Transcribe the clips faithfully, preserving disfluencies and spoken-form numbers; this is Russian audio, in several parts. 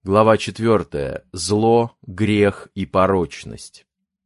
Глава четвертая. Зло, грех и порочность.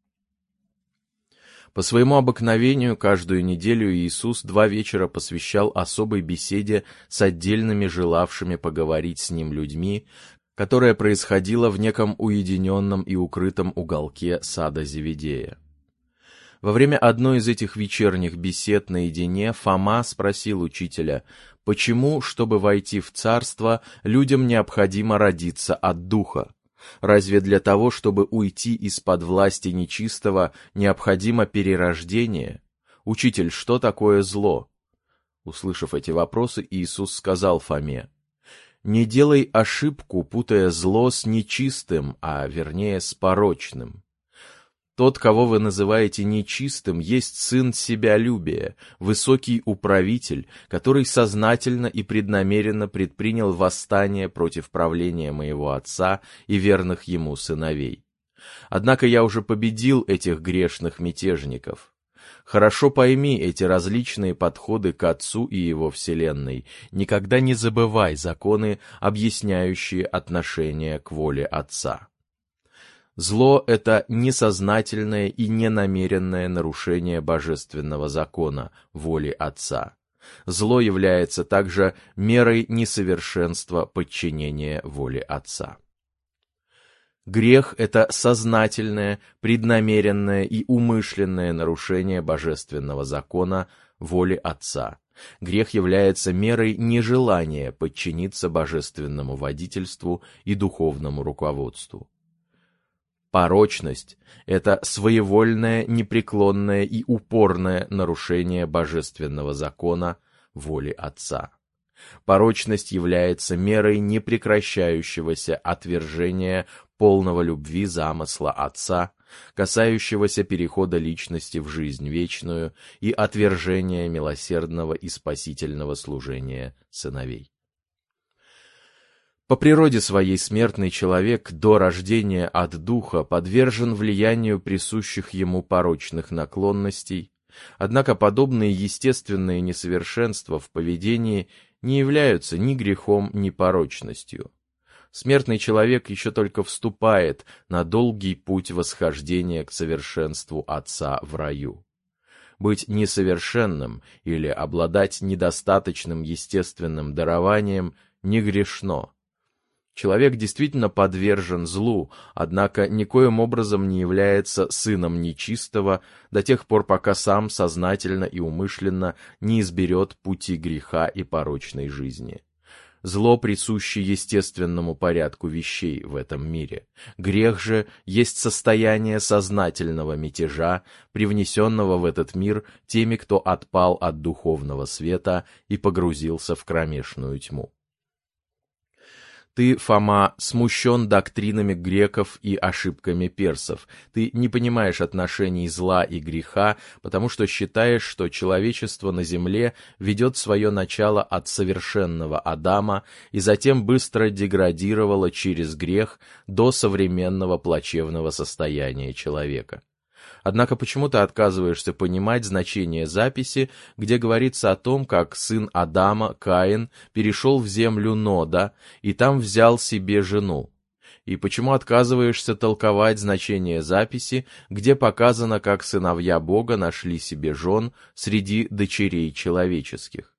По своему обыкновению, каждую неделю Иисус два вечера посвящал особой беседе с отдельными желавшими поговорить с Ним людьми, которая происходила в неком уединенном и укрытом уголке сада Зеведея. Во время одной из этих вечерних бесед наедине Фома спросил учителя, почему, чтобы войти в царство, людям необходимо родиться от духа? Разве для того, чтобы уйти из-под власти нечистого, необходимо перерождение? Учитель, что такое зло? Услышав эти вопросы, Иисус сказал Фоме: «Не делай ошибку, путая зло с нечистым, а вернее с порочным. Тот, кого вы называете нечистым, есть сын себялюбия, высокий управитель, который сознательно и преднамеренно предпринял восстание против правления моего отца и верных ему сыновей. Однако я уже победил этих грешных мятежников. Хорошо пойми эти различные подходы к Отцу и Его Вселенной. Никогда не забывай законы, объясняющие отношение к воле Отца. Зло — это несознательное и ненамеренное нарушение божественного закона, воли Отца. Зло является также мерой несовершенства подчинения воле Отца. Грех — это сознательное, преднамеренное и умышленное нарушение божественного закона, воли Отца. Грех является мерой нежелания подчиниться божественному водительству и духовному руководству. Порочность — это своевольное, непреклонное и упорное нарушение божественного закона, воли Отца. Порочность является мерой непрекращающегося отвержения полного любви замысла Отца, касающегося перехода личности в жизнь вечную и отвержения милосердного и спасительного служения сыновей. По природе своей смертный человек до рождения от духа подвержен влиянию присущих ему порочных наклонностей, однако подобные естественные несовершенства в поведении не являются ни грехом, ни порочностью. Смертный человек еще только вступает на долгий путь восхождения к совершенству Отца в раю. Быть несовершенным или обладать недостаточным естественным дарованием не грешно. Человек действительно подвержен злу, однако никоим образом не является сыном нечистого до тех пор, пока сам сознательно и умышленно не изберет пути греха и порочной жизни. Зло присуще естественному порядку вещей в этом мире. Грех же есть состояние сознательного мятежа, привнесенного в этот мир теми, кто отпал от духовного света и погрузился в кромешную тьму. Ты, Фома, смущен доктринами греков и ошибками персов. Ты не понимаешь отношений зла и греха, потому что считаешь, что человечество на земле ведет свое начало от совершенного Адама и затем быстро деградировало через грех до современного плачевного состояния человека. Однако почему ты отказываешься понимать значение записи, где говорится о том, как сын Адама, Каин, перешел в землю Нода и там взял себе жену? И почему отказываешься толковать значение записи, где показано, как сыновья Бога нашли себе жен среди дочерей человеческих?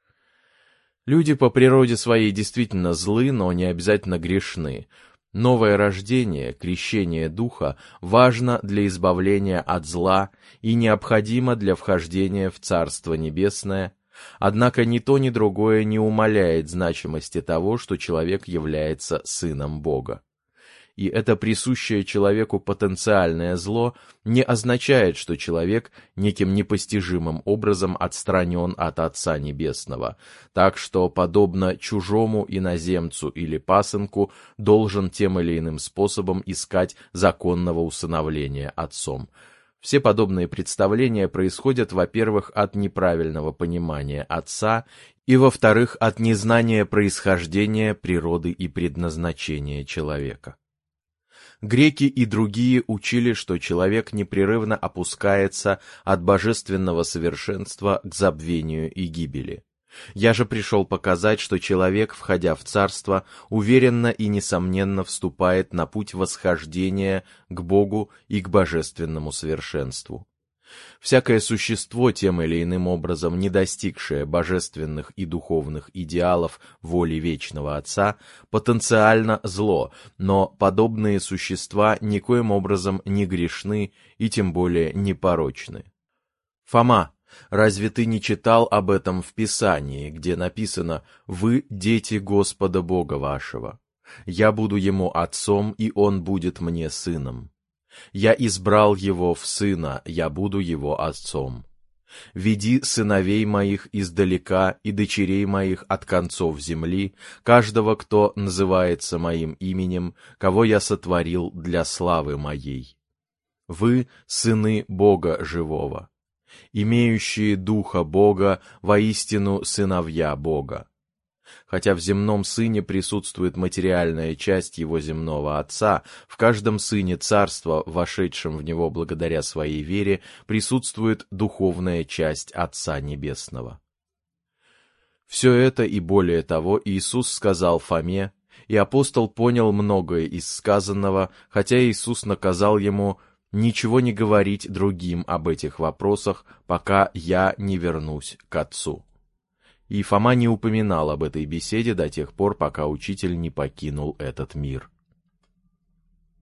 Люди по природе своей действительно злы, но не обязательно грешны. Новое рождение, крещение Духа, важно для избавления от зла и необходимо для вхождения в Царство Небесное, однако ни то, ни другое не умаляет значимости того, что человек является сыном Бога. И это присущее человеку потенциальное зло не означает, что человек неким непостижимым образом отстранен от Отца Небесного, так что, подобно чужому иноземцу или пасынку, должен тем или иным способом искать законного усыновления отцом. Все подобные представления происходят, во-первых, от неправильного понимания Отца, и, во-вторых, от незнания происхождения, природы и предназначения человека. Греки и другие учили, что человек непрерывно опускается от божественного совершенства к забвению и гибели. Я же пришел показать, что человек, входя в царство, уверенно и несомненно вступает на путь восхождения к Богу и к божественному совершенству. Всякое существо, тем или иным образом не достигшее божественных и духовных идеалов воли Вечного Отца, потенциально зло, но подобные существа никоим образом не грешны и тем более не порочны. Фома, разве ты не читал об этом в Писании, где написано «Вы дети Господа Бога вашего? Я буду ему отцом, и он будет мне сыном. Я избрал его в сына, я буду его отцом. Веди сыновей моих издалека и дочерей моих от концов земли, каждого, кто называется моим именем, кого я сотворил для славы моей. Вы сыны Бога живого, имеющие духа Бога, воистину сыновья Бога. Хотя в земном сыне присутствует материальная часть его земного отца, в каждом сыне царства, вошедшем в него благодаря своей вере, присутствует духовная часть Отца Небесного. Все это и более того Иисус сказал Фоме, и апостол понял многое из сказанного, хотя Иисус наказал ему ничего не говорить другим об этих вопросах, пока я не вернусь к Отцу. И Фома не упоминал об этой беседе до тех пор, пока Учитель не покинул этот мир.